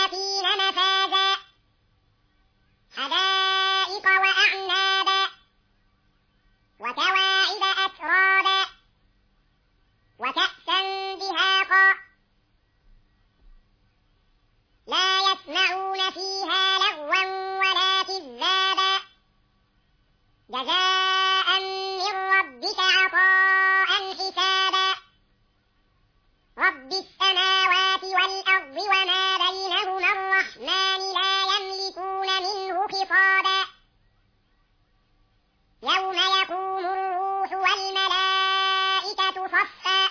للمتقين مفازا حدائق وأعنابا وكواعب أترابا وكأسا دهاقا لا يسمعون فيها لغوا ولا كذابا جزاء من ربك عطاء حسابا رب السماوات والأرض وما بينهما الرحمن لا يملكون منه خطابا يوم يقوم الروح والملائكة صفا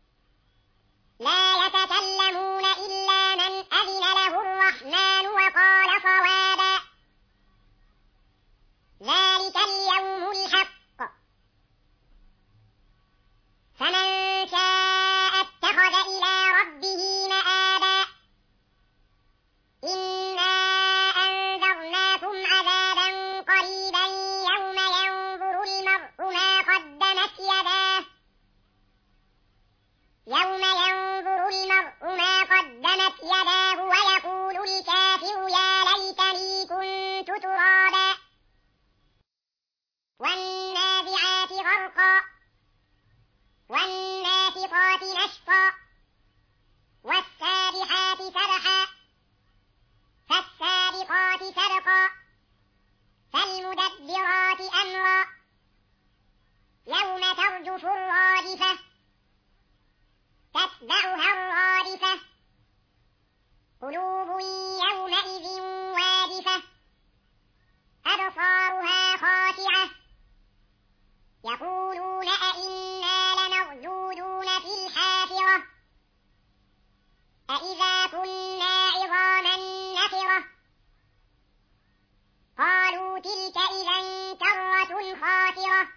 لا يتكلمون إلا من أذن له الرحمن وقال صوابا ذلك اليوم الحق فمن شاء اتخذ إلى ربه مآبا إنا أنذرناكم عذابا قريبا يوم ينظر المرء ما قدمت يداه ويقول الكافر يا ليتني كنت ترابا والنازعات غرقا والناشطات نشطا والسابحات سبحا فالسابقات سبقا فالمدبرات أمرا يوم ترجف الراجفة تتبعها الرادفة قلوب يومئذ واجفة أبصارها خاشعة يقولون أئنا لمردودون في الحافرة أئذا كنا عظاما نخرة قالوا تلك إذا كرة خاسرة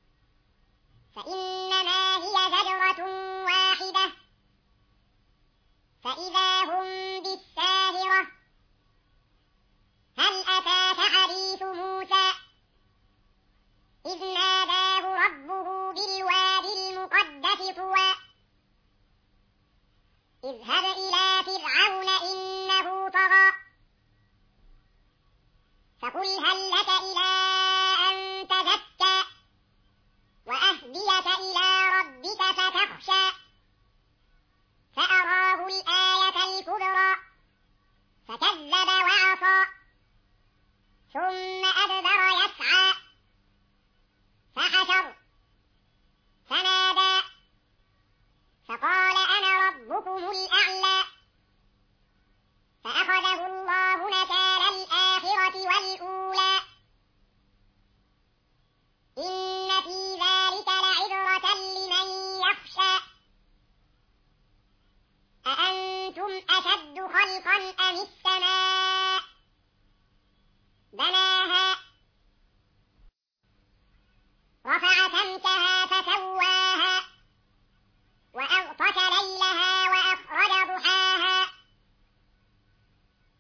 فإنما هي زجرة واحدة فإذا هم بالساهرة هل أتاك حديث موسى إذ ناداه ربه بالوادي المقدس طوى اذهب إلى فرعون إنه طغى فقل هل لك إلى أن تزكى وأهديك إلى ربك فتخشى فأراه الآية الكبرى فكذب وعصى ثم أدبر يسعى فحشر فنادى فقال أنا ربكم الأعلى فأخذه الله نكال الآخرة والأولى إن في ذلك لعبرة لمن يخشى أأنتم أشد خلقا أم السماء بناها رفع سمكها فسواها وأغطش ليلها وأخرج ضحاها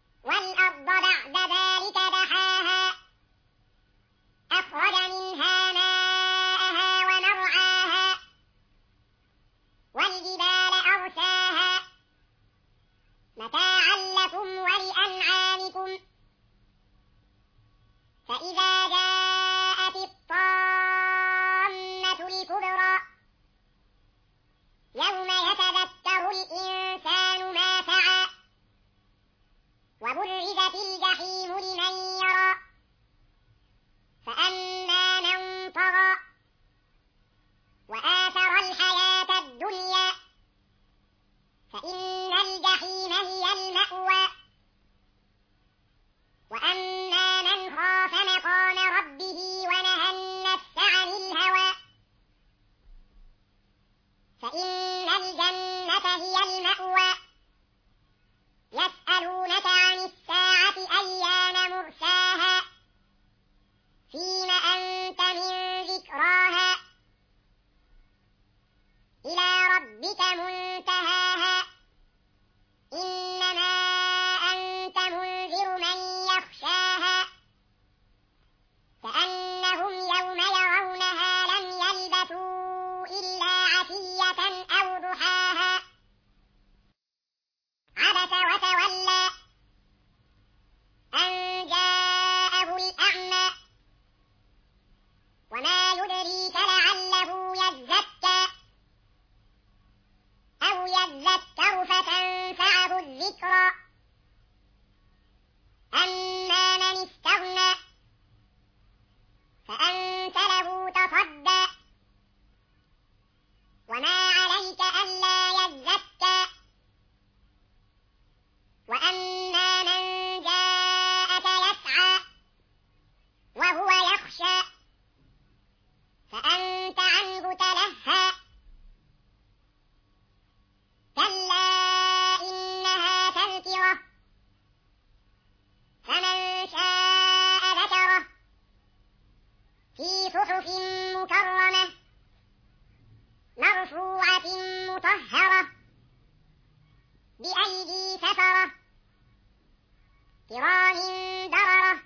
كرام بررة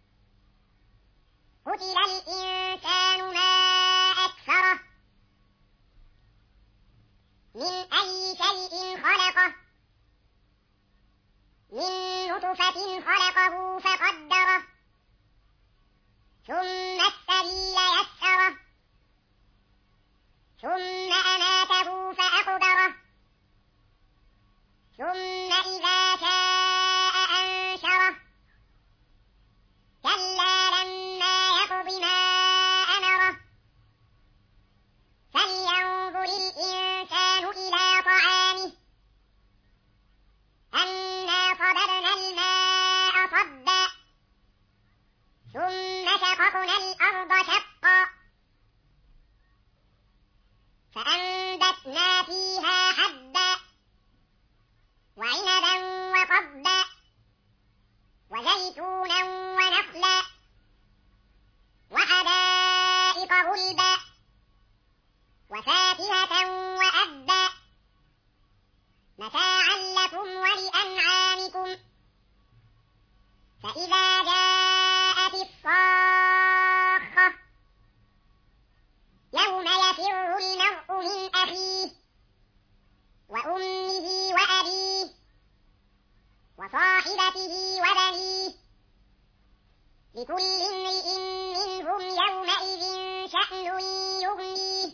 قتل الإنسان ما أكفره من أي شيء خلقه من نطفة خلقه فقدره ثم السبيل يسره ثم أماته فأقبره ثم إذا شاء أنشره كلا لما يقض ما أمره فلينظر الإنسان إلى طعامه أنا صببنا الماء صبا ثم شققنا الأرض شقا فأنبتنا فيها حبا وعنبا وقضبا وزيتونا ونخلا وحدائق غلبا وفاكهة وأبا متاعا لكم ولأنعامكم فإذا جاءت الصاخة يوم يفر المرء من أخيه وأمه وأبيه وصاحبته وبنيه لكل امرئ منهم يومئذ شأن يغنيه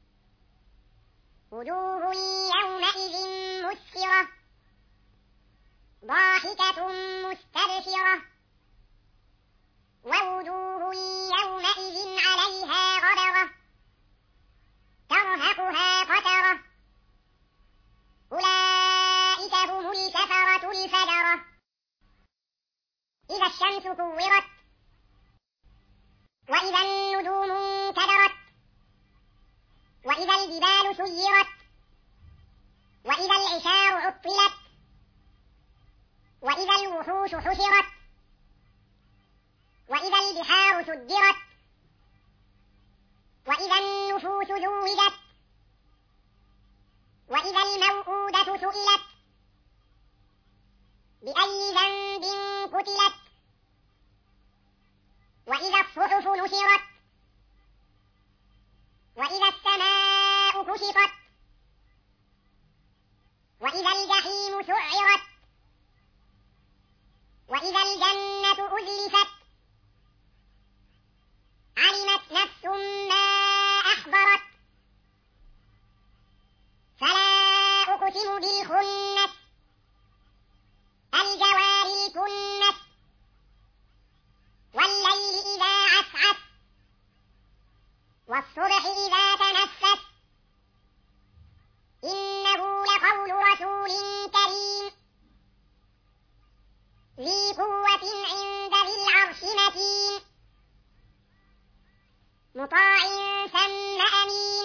وجوه يومئذ مسفرة ضاحكة مستبشرة ووجوه يومئذ عليها غبرة ترهقها قترة أولئك هم الكفرة الفجرة إذا الشمس كورت وإذا النجوم انكدرت وإذا الجبال سيرت وإذا العشار عطلت وإذا الوحوش حشرت وإذا البحار سجرت وإذا النفوس زوجت وإذا الموءودة سئلت بأي ذنب قتلت وإذا الصحف نشرت وإذا السماء كشطت وإذا الجحيم سعرت وإذا الجنة أزلفت علمت نفس ما أحضرت فلا أقسم بالخنس الجوار الكنس والليل إذا عسعس والصبح إذا تنفس إنه لقول رسول كريم ذي قوة عند ذي العرش مكين مطاع ثم أمين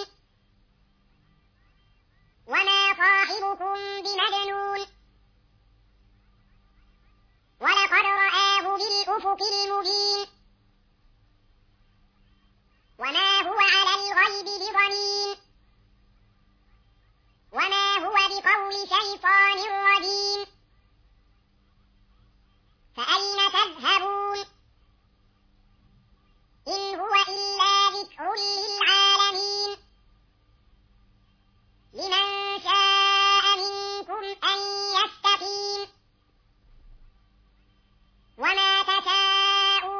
وما صاحبكم بمجنون ولقد رآه بالأفق المبين وما هو على الغيب بضنين وما هو بقول شيطان رجيم فأين تذهبون إن هو إلا ذكر للعالمين لمن شاء منكم أن يستقيم وما تشاءون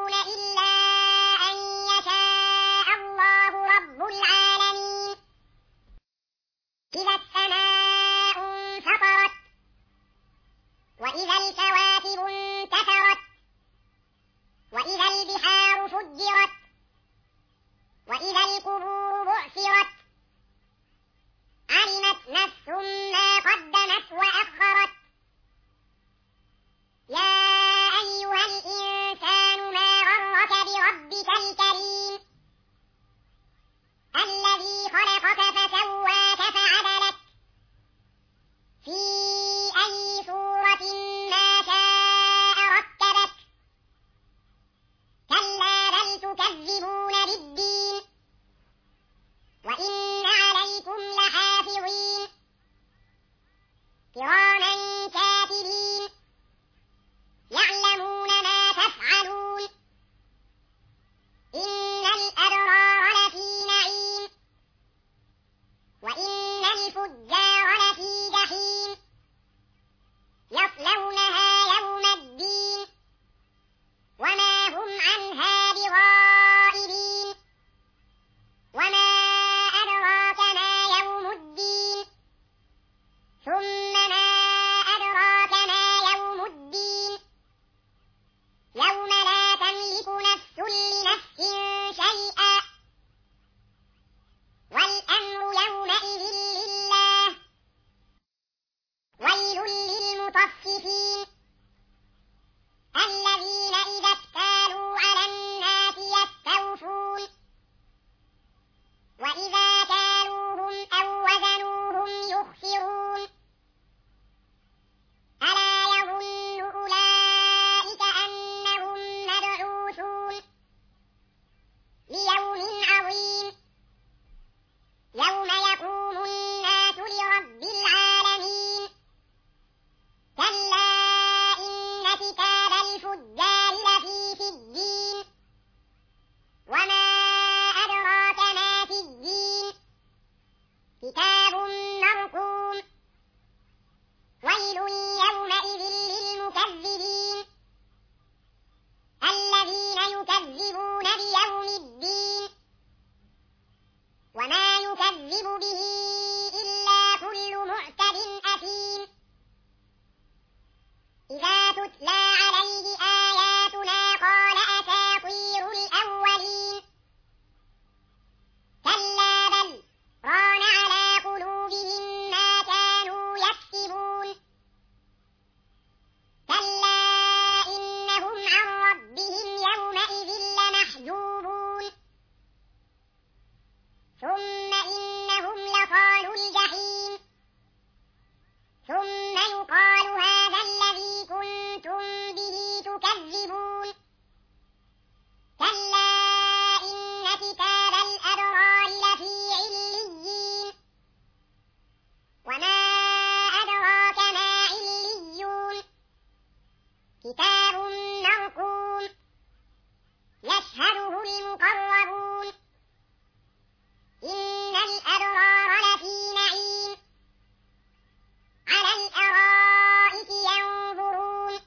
إذا تتلى عليه آياتنا قال أساطير الأولين كلا بل ران على قلوبهم ما كانوا يكسبون كلا إنهم عن ربهم يومئذ لمحجوبون ثم إنهم لصالوا الجحيم ثم يقال هذا الذي كنتم به تكذبون كلا إن كتاب الأبرار لفي عليين وما أدراك ما عليون كتاب مرقوم يشهده المقربون إن الأبرار لفي نعيم على الأرائك ينظرون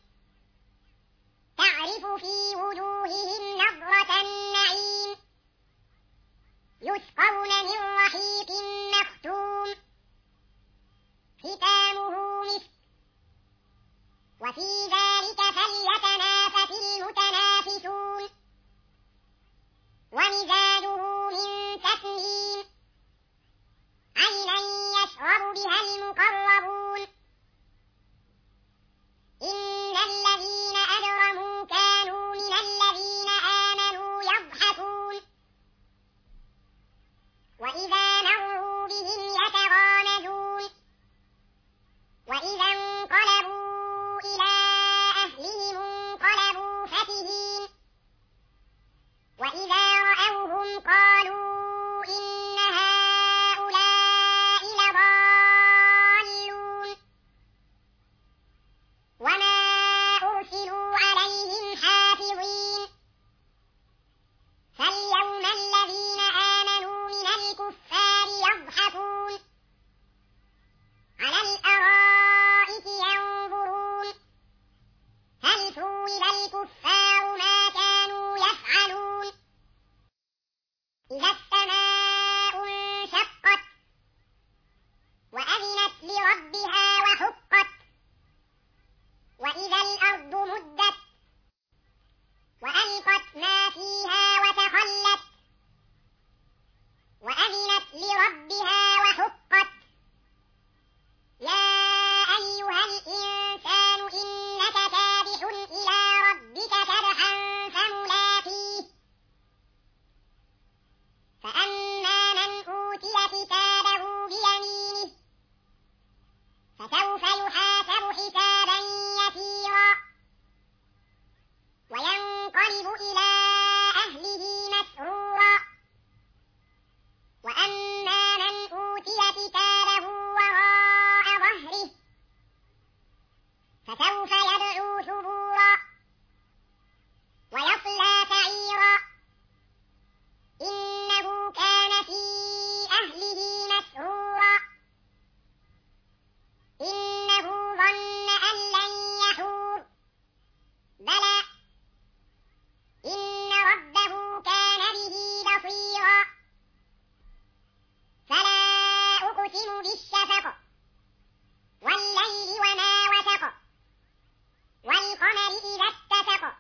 تعرف في وجوههم نضرة النعيم يسقون من رحيق مختوم ختامه مسك وفي ذلك فليتنافس المتنافسون ومزاجه من تسنيم عينا يشرب بها المقربون إن الذين أجرموا كانوا من الذين آمنوا يضحكون وإذا مروا بهم يتغامزون وإذا انقلبوا إلى أهلهم انقلبوا فكهين وإذا رأوهم قالوا إن هؤلاء لضالون وما أرسلوا عليهم حافظين فاليوم الذين آمنوا من الكفار يضحكون على الأرائك ينظرون هل ثوب الكفار ما كانوا يفعلون إذا السماء انشقت وأذنت لربها وحقت وإذا الأرض مدت وألقت ما فيها وتخلت وأذنت لربها وحقت يا أيها الإنسان إنك كادح إلى ربك كدحا فملاقيه فأما من أوتي كتابه بيمينه فسوف يحاسب حسابا يسيرا وينقلب إلى أهله مسرورا وأما من أوتي كتابه وراء ظهره فسوف يدعو ثبورا ويصلى سعيرا إنه كان في أهله مسرورا إنه ظن أن لن يحور بلى إن ربه كان به بصيرا فلا أقسم بالشفق والليل وما وسق والقمر إذا اتسق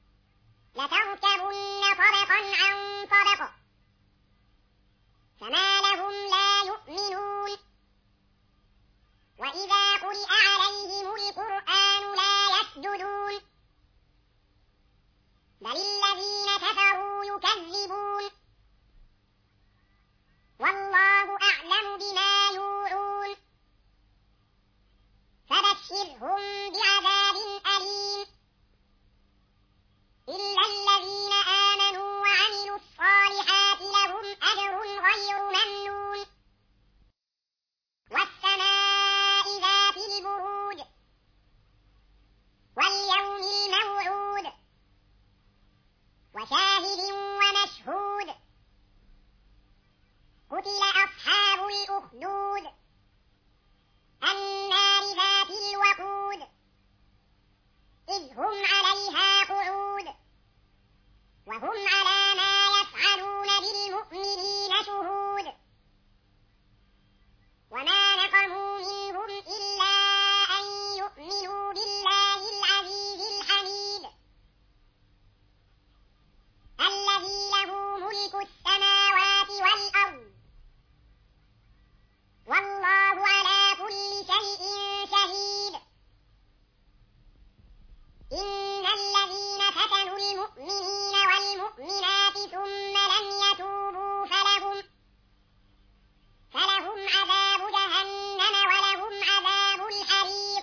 لتركبن طبقا عن طبق فما لهم لا يؤمنون وإذا قرئ عليهم القرآن لا يسجدون بل الذين كفروا يكذبون والله أعلم بما يوعون فبشرهم بعذاب أليم إلا الذين آمنوا وعملوا الصالحات لهم أجر غير ممنون والسماء ذات البروج واليوم الموعود وشاهد ومشهود قتل أصحاب الأخدود النار ذات الوقود إذ هم عليها قعود وهم على ما يفعلون بالمؤمنين شهود وما نقموا منهم إلا أن يؤمنوا بالله المؤمنات ثم لم يتوبوا فلهم عذاب جهنم ولهم عذاب الحريق.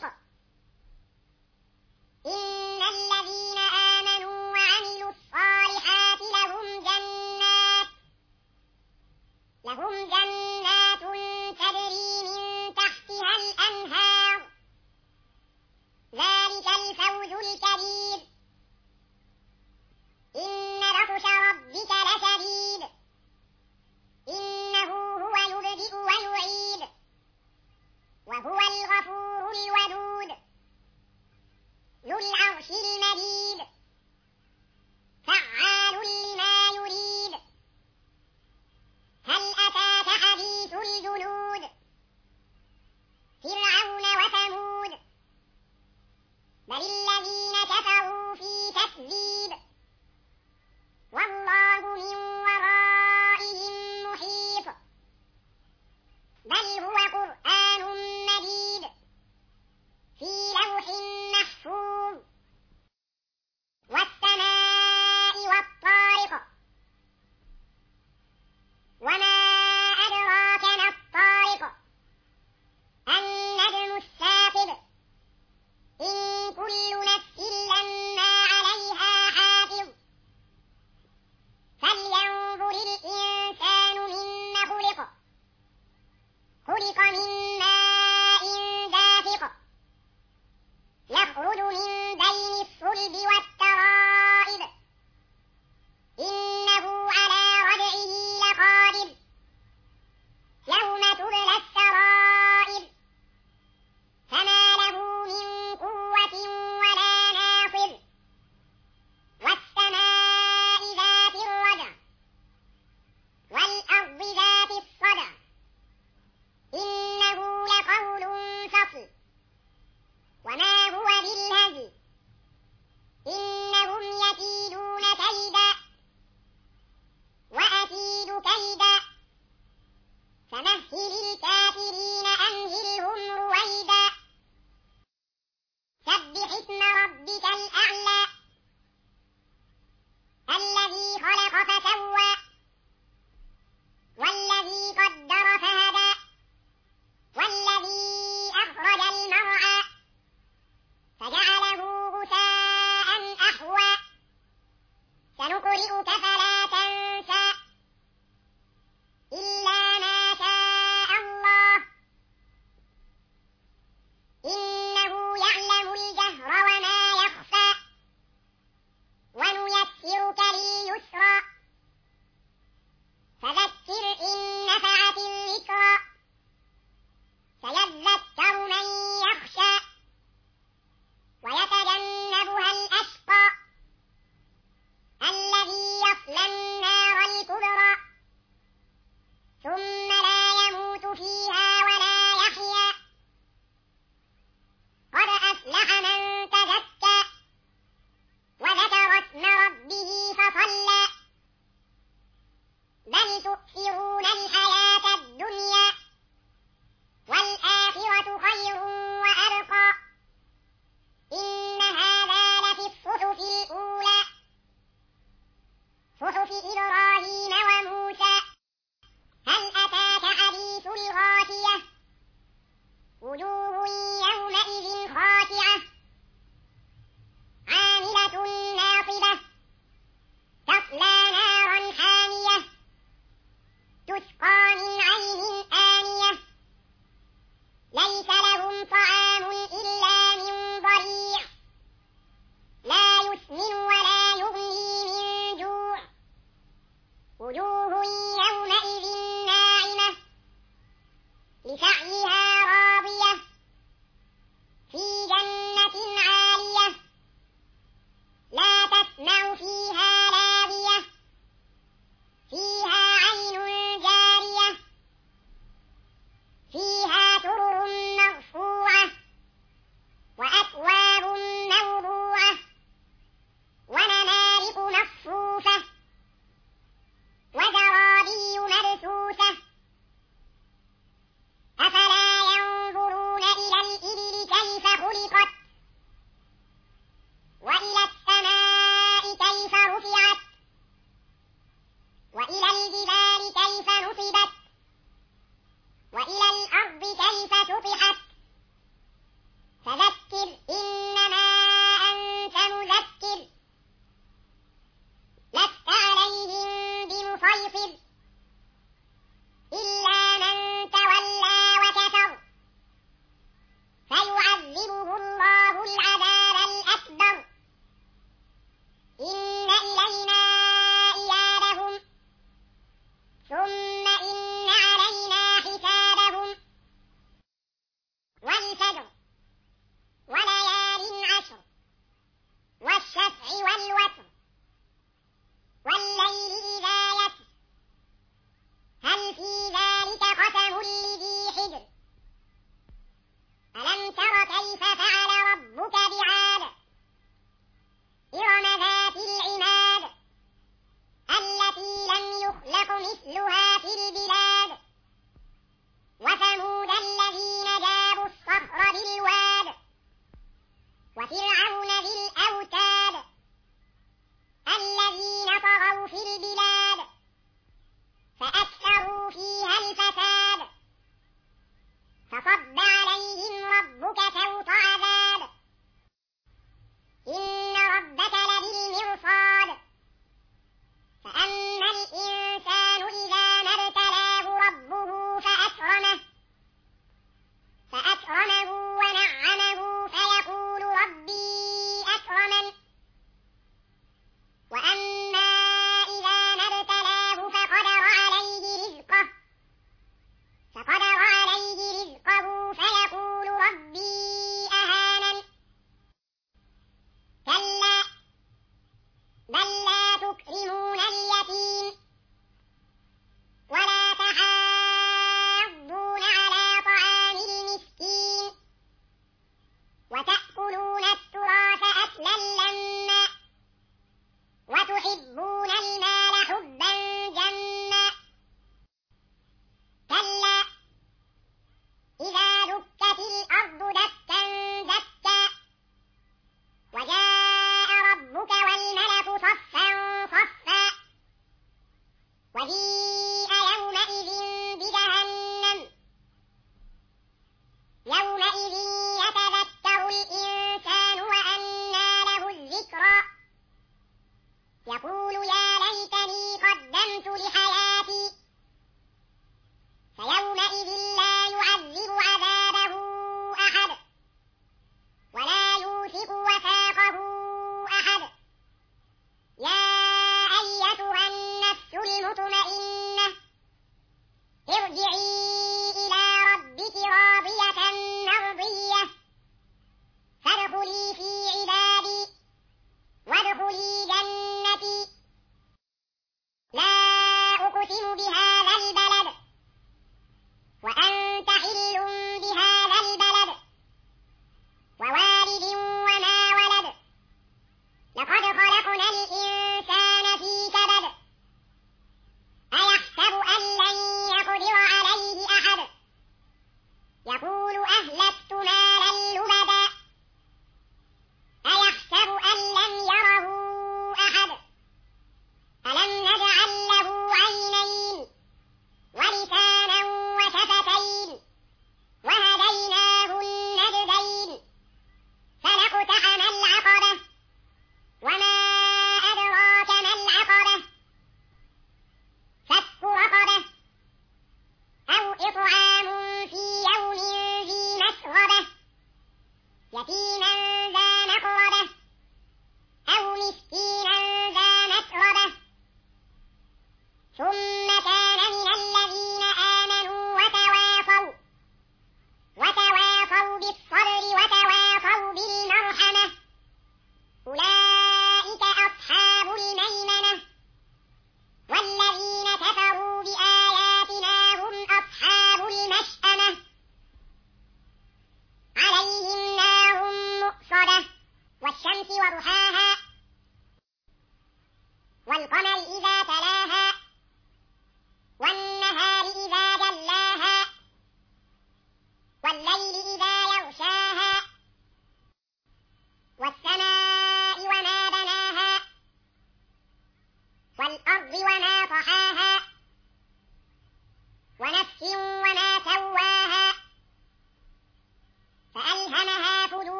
إن الذين آمنوا وعملوا الصالحات لهم جنات تجري من تحتها الأنهار، ذلك الفوز الكبير. إن بطش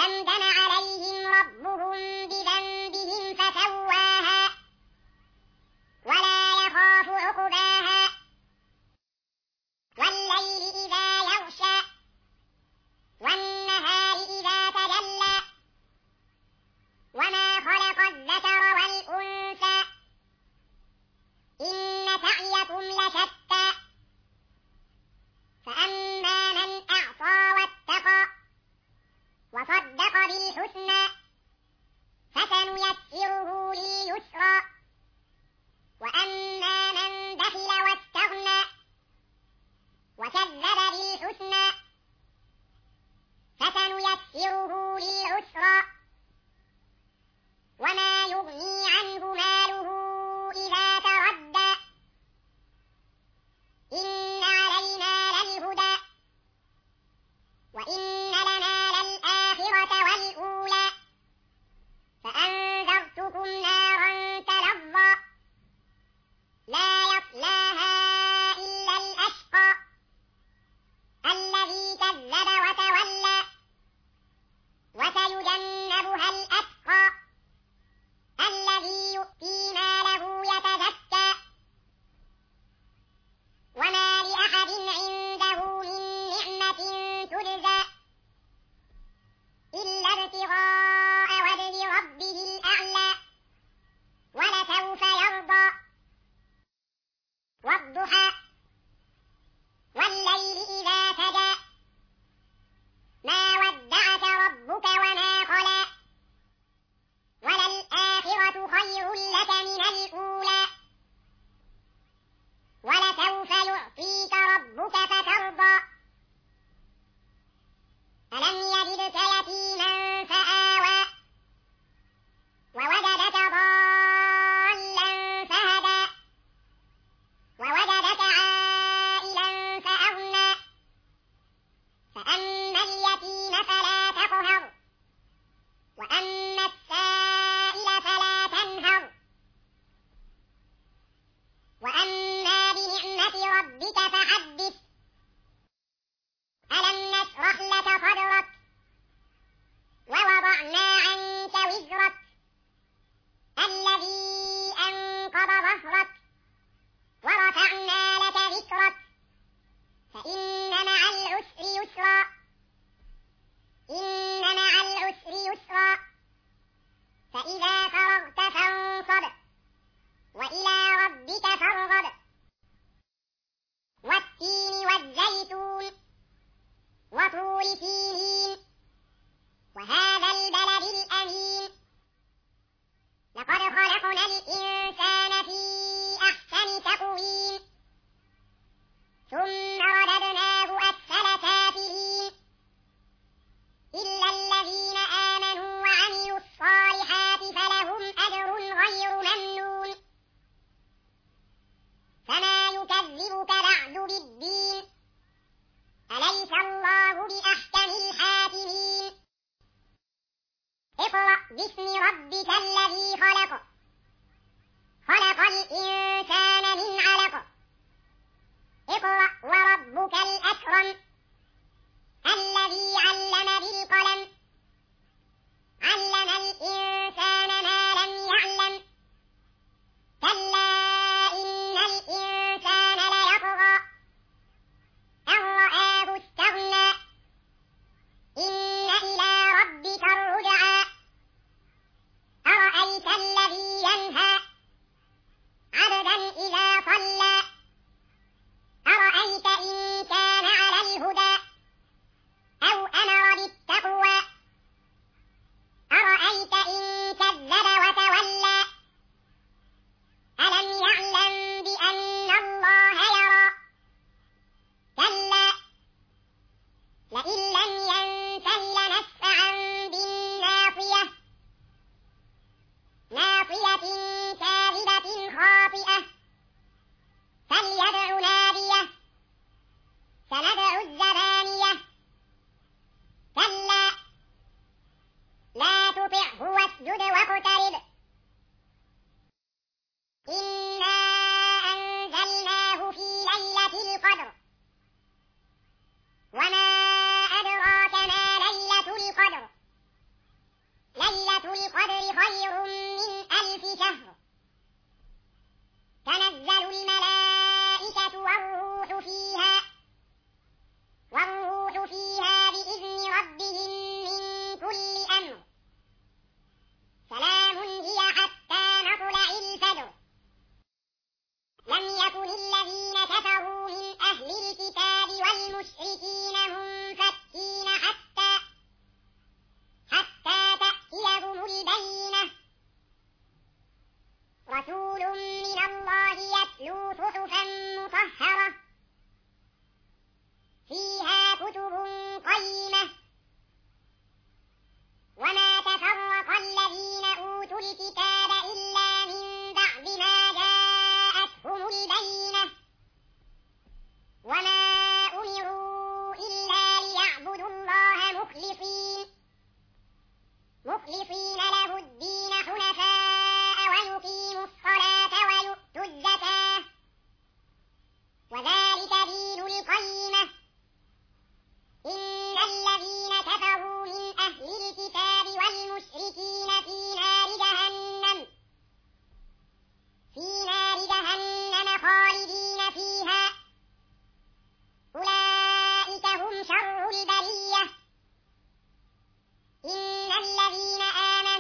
فدمدم عليهم ربهم بذنبهم فسواها ولا يخاف عقباها والليل إذا يغشى والنهار إذا تجلى وما خلق الذكر والأنثى إن سعيكم لشتى فأما من أعطى واتقى وصدق بالحسنى فسنيسره لليسرى وأما من بخل واستغنى وكذب بالحسنى فسنيسره للعسرى وما يغني عنه ماله إذا تردى إن علينا للهدى وإن لنا للآخرة والأولى فأنذرتكم نارا تلظى لا يصلاها إلا الأشقى الذي كذب وتولى وسيجنبها الأتقى الذي يؤتي ماله يتزكى وما لأحد عنده من نعمة تجزى إلا ابتغاء وجه ربه الأعلى ولسوف يرضى والضحى والليل إذا سجى ما ودعك ربك وما قلى وللآخرة خير لك من الأولى ولسوف يعطيك ربك فترضى ألم يجدك يتيما فآوى ووجدك ضالا فهدى ووجدك عائلا فأغنى فأما اليتيم فلا تقهر وأما السائل فلا تنهر وأما بنعمة ربك فحدث ألم نشرح لك صدرك ووضعنا عنك وزرك الذي أنقض ظهرك ورفعنا لك ذكرك فإن مع العسر يسرا إن مع العسر يسرا فإذا فرغت فانصب وإلى ربك فارغب والتين والزيتون وطور سينين وهذا البلد الأمين لقد خلقنا الإنسان في أحسن تقويم ثم رددناه أسفل سافلين إلا الذين آمنوا وعملوا الصالحات فلهم أجر غير ممنون فما يكذبك بعد بالدين أليس الله بأحكم الحاكمين اقرأ باسم ربك الذي خلق خلق الإنسان من علق اقرأ وربك الأكرم الذي علم بالقلم علم الإنسان ما لم يعلم كلا إن الإنسان ليطغى أن رآه استغنى إن إلى ربك الرجعى أرأيت الذي ينهى عبدا إذا صلى أرأيت إن كان على الهدى أو أمر بالتقوى أرأيت إن كذب وتولى ألم يعلم بأن الله يرى كلا لئن لم ينته لنسفعا بالناصية ناصية كاذبة خاطئة فليدع ناديه سندع الزبانية كلا لا تطعه واسجد واقترب إنا أنزلناه في ليلة القدر وما أدراك ما ليلة القدر مخلصين له الدين حنفاء ويقيموا الصلاة ويؤتوا الزكاة وذلك دين القيمة إن الذين كفروا من أهل الكتاب والمشركين في نار جهنم خالدين فيها أولئك هم شر البرية إن الذين آمنوا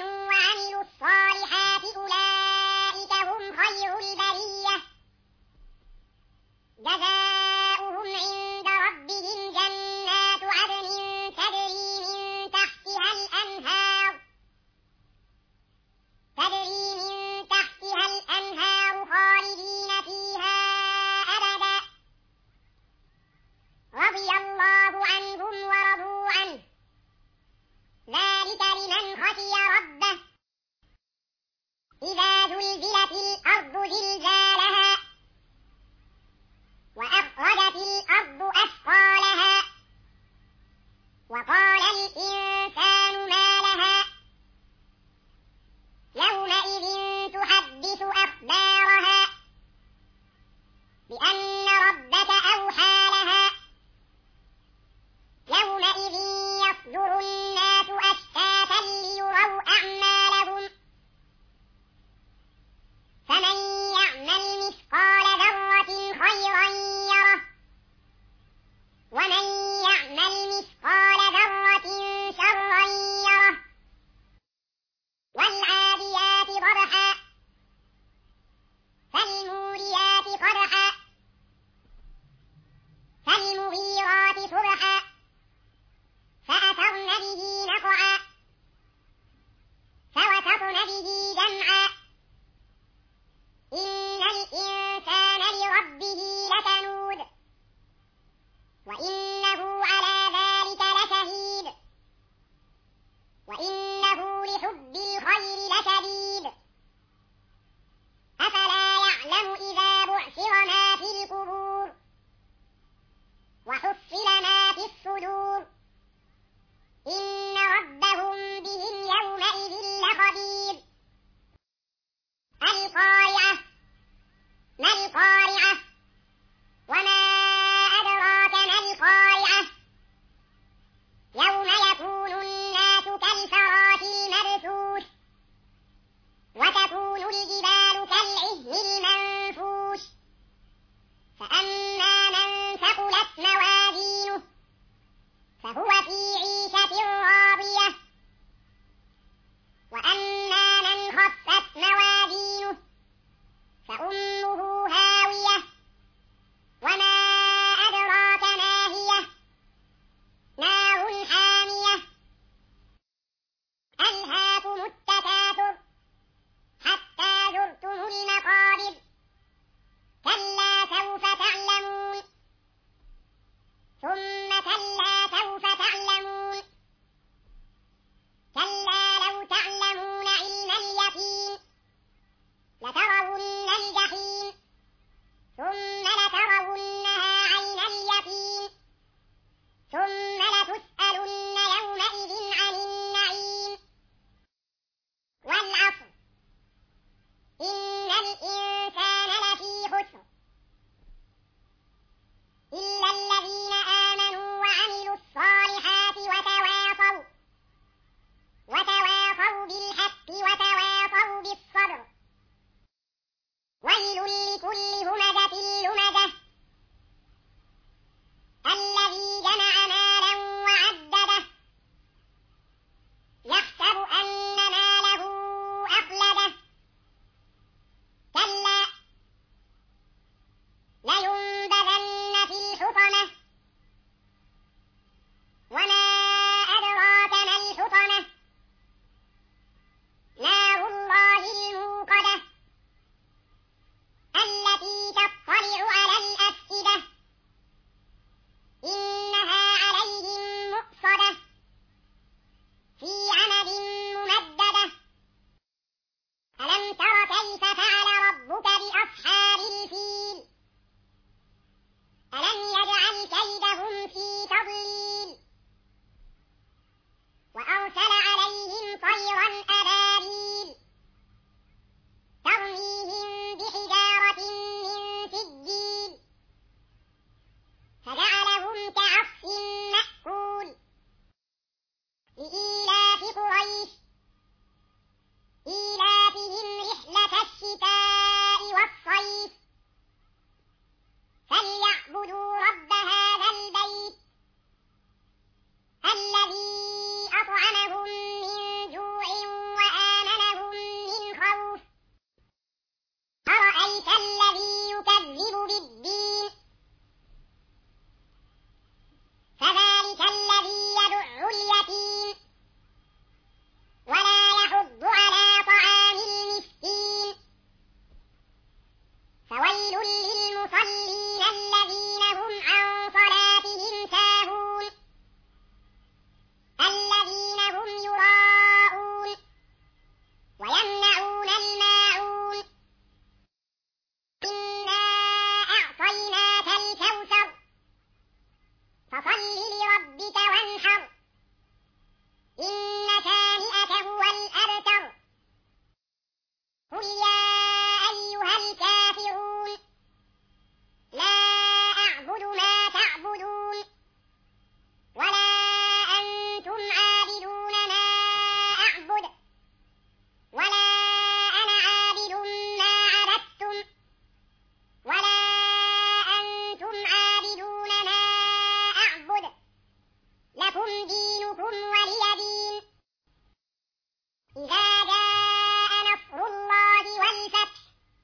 إذا جاء نصر الله والفتح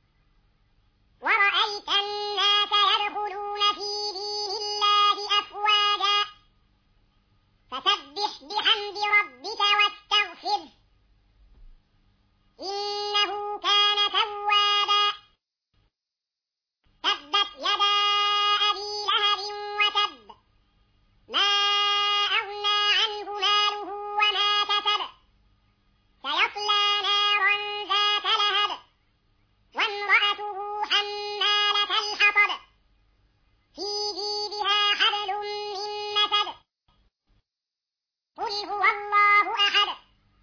ورأيت الناس يدخلون في دين الله أفواجا فسبح بحمد ربك واستغفره إنه كان توابا تبت يدا أبي لهب وتب ما أغنى عنه ماله وما كسب سيصلى نارا ذات لهب وامرأته حمالة الحطب في جيدها حبل من مسد قل هو الله أحد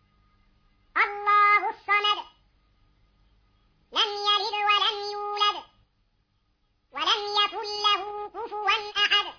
الله الصمد لم يلد ولم يولد ولم يكن له كفوا أحد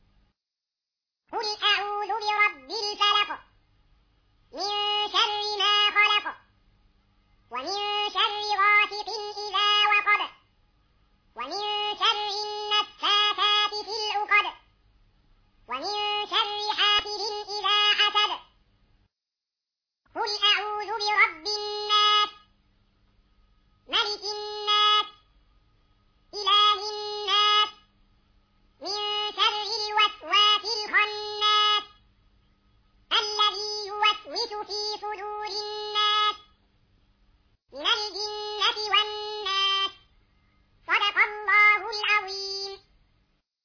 قل أعوذ برب الفلق من شر ما خلق ومن شر غاسق إذا وقب ومن شر النفاثات في العقد ومن شر حاسد إذا حسد قل أعوذ برب الناس ملك الناس إله الناس من شر الوسواس الخناس الذي يوسوس في صدور الناس